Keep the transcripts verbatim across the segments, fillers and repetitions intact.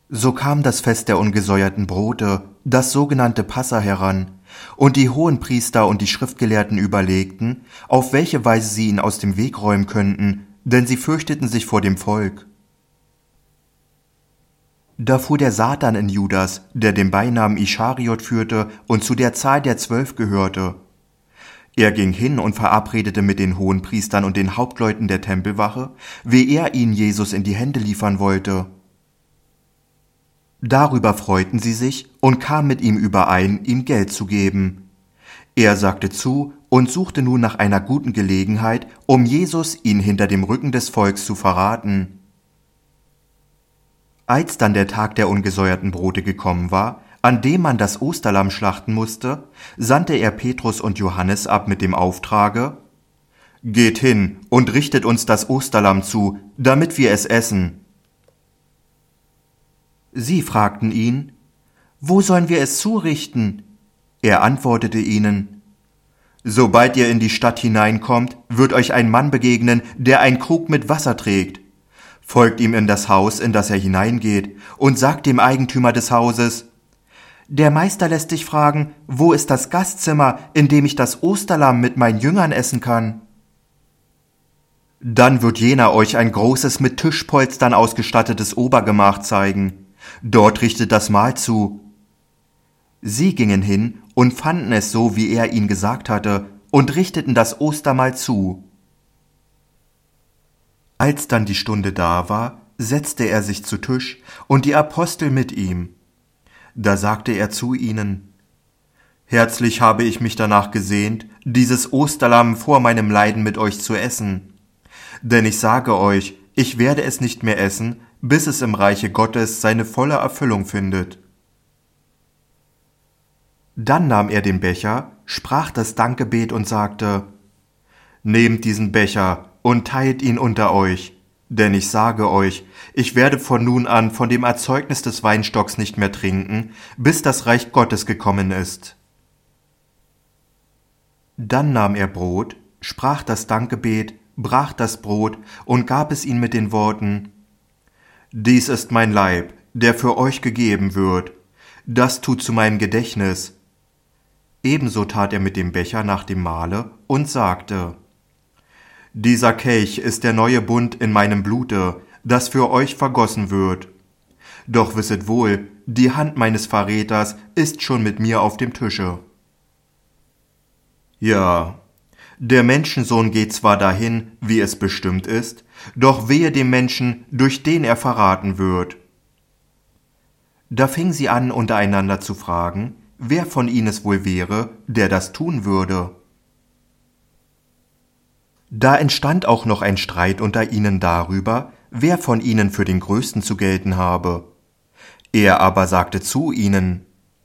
So kam das Fest der ungesäuerten Brote, das sogenannte Passa, heran, und die Hohenpriester und die Schriftgelehrten überlegten, auf welche Weise sie ihn aus dem Weg räumen könnten, denn sie fürchteten sich vor dem Volk. Da fuhr der Satan in Judas, der den Beinamen Ischariot führte und zu der Zahl der Zwölf gehörte. Er ging hin und verabredete mit den Hohenpriestern und den Hauptleuten der Tempelwache, wie er ihnen Jesus in die Hände liefern wollte. Darüber freuten sie sich und kamen mit ihm überein, ihm Geld zu geben. Er sagte zu und suchte nun nach einer guten Gelegenheit, um Jesus ihn hinter dem Rücken des Volks zu verraten. Als dann der Tag der ungesäuerten Brote gekommen war, an dem man das Osterlamm schlachten musste, sandte er Petrus und Johannes ab mit dem Auftrage: Geht hin und richtet uns das Osterlamm zu, damit wir es essen. Sie fragten ihn: Wo sollen wir es zurichten? Er antwortete ihnen: Sobald ihr in die Stadt hineinkommt, wird euch ein Mann begegnen, der einen Krug mit Wasser trägt. Folgt ihm in das Haus, in das er hineingeht, und sagt dem Eigentümer des Hauses: Der Meister lässt dich fragen, wo ist das Gastzimmer, in dem ich das Osterlamm mit meinen Jüngern essen kann? Dann wird jener euch ein großes, mit Tischpolstern ausgestattetes Obergemach zeigen. Dort richtet das Mahl zu. Sie gingen hin und fanden es so, wie er ihnen gesagt hatte, und richteten das Ostermahl zu. Als dann die Stunde da war, setzte er sich zu Tisch und die Apostel mit ihm. Da sagte er zu ihnen: Herzlich habe ich mich danach gesehnt, dieses Osterlamm vor meinem Leiden mit euch zu essen. Denn ich sage euch, ich werde es nicht mehr essen, bis es im Reiche Gottes seine volle Erfüllung findet. Dann nahm er den Becher, sprach das Dankgebet und sagte: Nehmt diesen Becher und teilt ihn unter euch, denn ich sage euch, ich werde von nun an von dem Erzeugnis des Weinstocks nicht mehr trinken, bis das Reich Gottes gekommen ist. Dann nahm er Brot, sprach das Dankgebet, brach das Brot und gab es ihnen mit den Worten: Dies ist mein Leib, der für euch gegeben wird. Das tut zu meinem Gedächtnis. Ebenso tat er mit dem Becher nach dem Mahle und sagte: Dieser Kelch ist der neue Bund in meinem Blute, das für euch vergossen wird. Doch wisset wohl, die Hand meines Verräters ist schon mit mir auf dem Tische. Ja, der Menschensohn geht zwar dahin, wie es bestimmt ist, doch wehe dem Menschen, durch den er verraten wird. Da fingen sie an, untereinander zu fragen, wer von ihnen es wohl wäre, der das tun würde. Da entstand auch noch ein Streit unter ihnen darüber, wer von ihnen für den Größten zu gelten habe. Er aber sagte zu ihnen: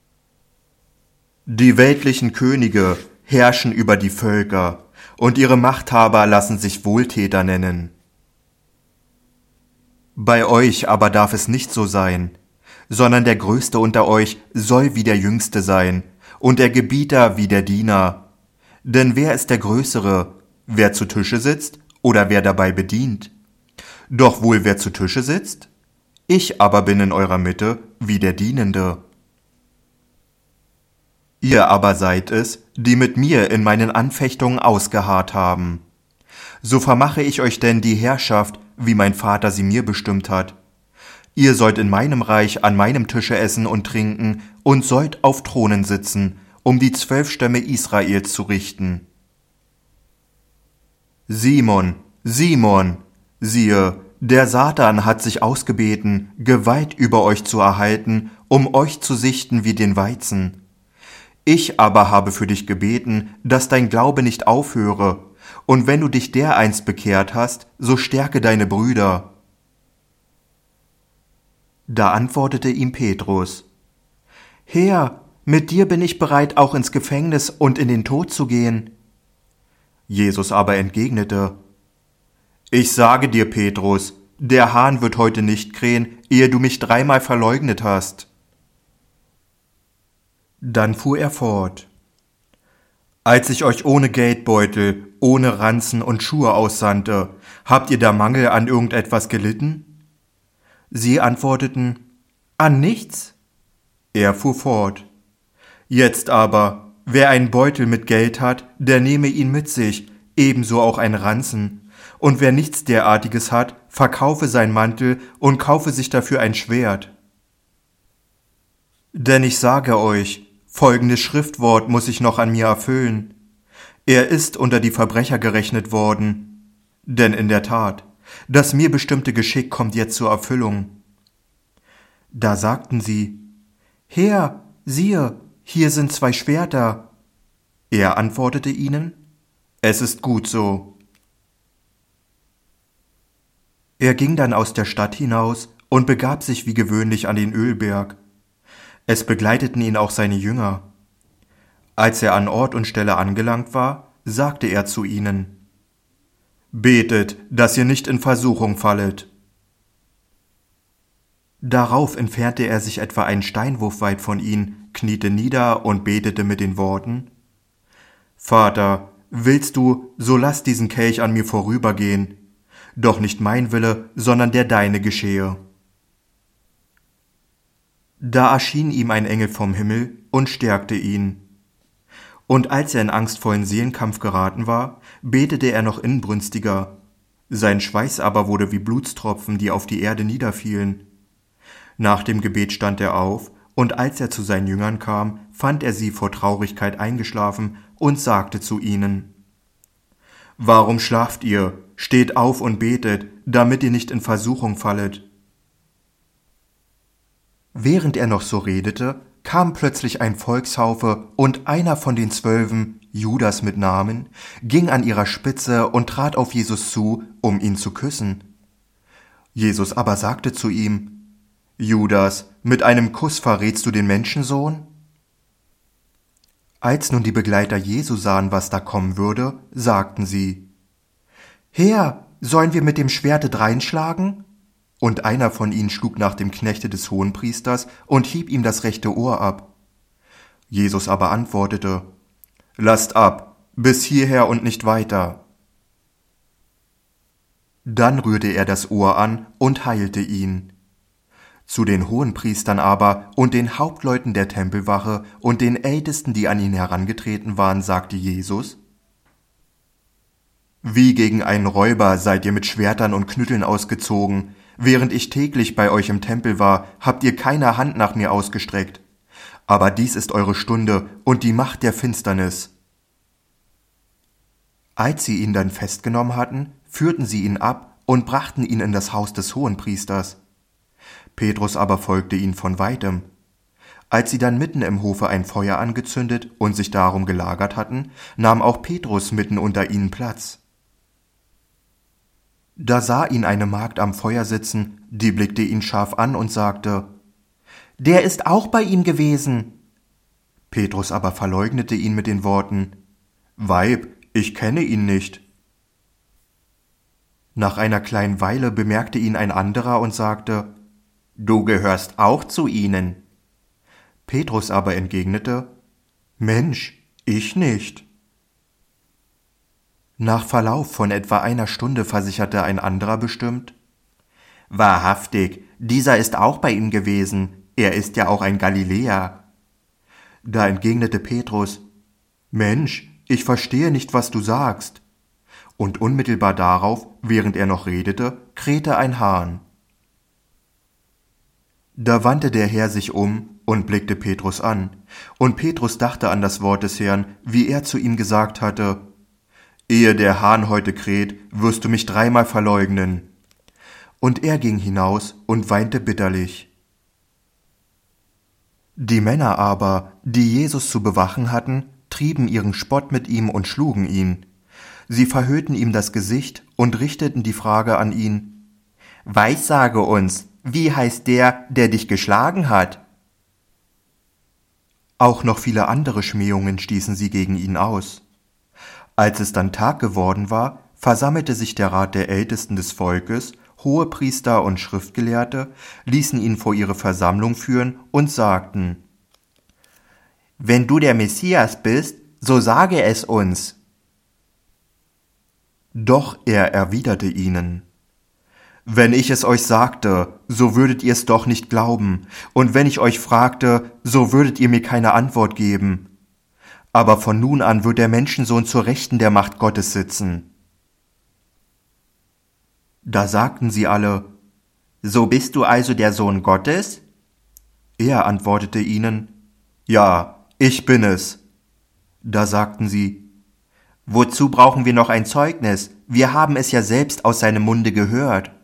Die weltlichen Könige herrschen über die Völker, und ihre Machthaber lassen sich Wohltäter nennen. Bei euch aber darf es nicht so sein, sondern der Größte unter euch soll wie der Jüngste sein, und der Gebieter wie der Diener. Denn wer ist der Größere, wer zu Tische sitzt oder wer dabei bedient? Doch wohl wer zu Tische sitzt? Ich aber bin in eurer Mitte wie der Dienende. Ihr aber seid es, die mit mir in meinen Anfechtungen ausgeharrt haben. So vermache ich euch denn die Herrschaft, wie mein Vater sie mir bestimmt hat. Ihr sollt in meinem Reich an meinem Tische essen und trinken und sollt auf Thronen sitzen, um die zwölf Stämme Israels zu richten. Simon, Simon, siehe, der Satan hat sich ausgebeten, Gewalt über euch zu erhalten, um euch zu sichten wie den Weizen. Ich aber habe für dich gebeten, dass dein Glaube nicht aufhöre, und wenn du dich dereinst bekehrt hast, so stärke deine Brüder. Da antwortete ihm Petrus: Herr, mit dir bin ich bereit, auch ins Gefängnis und in den Tod zu gehen. Jesus aber entgegnete: Ich sage dir, Petrus, der Hahn wird heute nicht krähen, ehe du mich dreimal verleugnet hast. Dann fuhr er fort: Als ich euch ohne Geldbeutel, ohne Ranzen und Schuhe aussandte, habt ihr da Mangel an irgendetwas gelitten? Sie antworteten: An nichts? Er fuhr fort. Jetzt aber, wer einen Beutel mit Geld hat, der nehme ihn mit sich, ebenso auch ein Ranzen. Und wer nichts derartiges hat, verkaufe sein Mantel und kaufe sich dafür ein Schwert. Denn ich sage euch, folgendes Schriftwort muss sich noch an mir erfüllen. Er ist unter die Verbrecher gerechnet worden. Denn in der Tat, das mir bestimmte Geschick kommt jetzt zur Erfüllung. Da sagten sie, Herr, siehe, hier sind zwei Schwerter. Er antwortete ihnen, es ist gut so. Er ging dann aus der Stadt hinaus und begab sich wie gewöhnlich an den Ölberg. Es begleiteten ihn auch seine Jünger. Als er an Ort und Stelle angelangt war, sagte er zu ihnen, Betet, dass ihr nicht in Versuchung fallet. Darauf entfernte er sich etwa einen Steinwurf weit von ihnen, kniete nieder und betete mit den Worten, Vater, willst du, so lass diesen Kelch an mir vorübergehen, doch nicht mein Wille, sondern der deine geschehe. Da erschien ihm ein Engel vom Himmel und stärkte ihn. Und als er in angstvollen Seelenkampf geraten war, betete er noch inbrünstiger. Sein Schweiß aber wurde wie Blutstropfen, die auf die Erde niederfielen. Nach dem Gebet stand er auf, und als er zu seinen Jüngern kam, fand er sie vor Traurigkeit eingeschlafen und sagte zu ihnen, Warum schlaft ihr? Steht auf und betet, damit ihr nicht in Versuchung fallet. Während er noch so redete, kam plötzlich ein Volkshaufe, und einer von den Zwölfen, Judas mit Namen, ging an ihrer Spitze und trat auf Jesus zu, um ihn zu küssen. Jesus aber sagte zu ihm, Judas, mit einem Kuss verrätst du den Menschensohn? Als nun die Begleiter Jesu sahen, was da kommen würde, sagten sie, Herr, sollen wir mit dem Schwerte dreinschlagen? Und einer von ihnen schlug nach dem Knechte des Hohenpriesters und hieb ihm das rechte Ohr ab. Jesus aber antwortete, Lasst ab, bis hierher und nicht weiter. Dann rührte er das Ohr an und heilte ihn. Zu den Hohenpriestern aber und den Hauptleuten der Tempelwache und den Ältesten, die an ihn herangetreten waren, sagte Jesus, Wie gegen einen Räuber seid ihr mit Schwertern und Knütteln ausgezogen. Während ich täglich bei euch im Tempel war, habt ihr keine Hand nach mir ausgestreckt. Aber dies ist eure Stunde und die Macht der Finsternis. Als sie ihn dann festgenommen hatten, führten sie ihn ab und brachten ihn in das Haus des Hohenpriesters. Petrus aber folgte ihnen von weitem. Als sie dann mitten im Hofe ein Feuer angezündet und sich darum gelagert hatten, nahm auch Petrus mitten unter ihnen Platz. Da sah ihn eine Magd am Feuer sitzen, die blickte ihn scharf an und sagte, Der ist auch bei ihm gewesen. Petrus aber verleugnete ihn mit den Worten, Weib, ich kenne ihn nicht. Nach einer kleinen Weile bemerkte ihn ein anderer und sagte, Du gehörst auch zu ihnen. Petrus aber entgegnete, Mensch, ich nicht. Nach Verlauf von etwa einer Stunde versicherte ein anderer bestimmt, Wahrhaftig, dieser ist auch bei ihm gewesen, er ist ja auch ein Galiläer. Da entgegnete Petrus, Mensch, ich verstehe nicht, was du sagst. Und unmittelbar darauf, während er noch redete, krähte ein Hahn. Da wandte der Herr sich um und blickte Petrus an, und Petrus dachte an das Wort des Herrn, wie er zu ihm gesagt hatte, Ehe der Hahn heute kräht, wirst du mich dreimal verleugnen. Und er ging hinaus und weinte bitterlich. Die Männer aber, die Jesus zu bewachen hatten, trieben ihren Spott mit ihm und schlugen ihn. Sie verhüllten ihm das Gesicht und richteten die Frage an ihn, Weissage uns, wie heißt der, der dich geschlagen hat? Auch noch viele andere Schmähungen stießen sie gegen ihn aus. Als es dann Tag geworden war, versammelte sich der Rat der Ältesten des Volkes, Hohepriester und Schriftgelehrte, ließen ihn vor ihre Versammlung führen und sagten, Wenn du der Messias bist, so sage es uns. Doch er erwiderte ihnen, Wenn ich es euch sagte, so würdet ihr es doch nicht glauben, und wenn ich euch fragte, so würdet ihr mir keine Antwort geben. Aber von nun an wird der Menschensohn zur Rechten der Macht Gottes sitzen. Da sagten sie alle: So bist du also der Sohn Gottes? Er antwortete ihnen: Ja, ich bin es. Da sagten sie: Wozu brauchen wir noch ein Zeugnis? Wir haben es ja selbst aus seinem Munde gehört.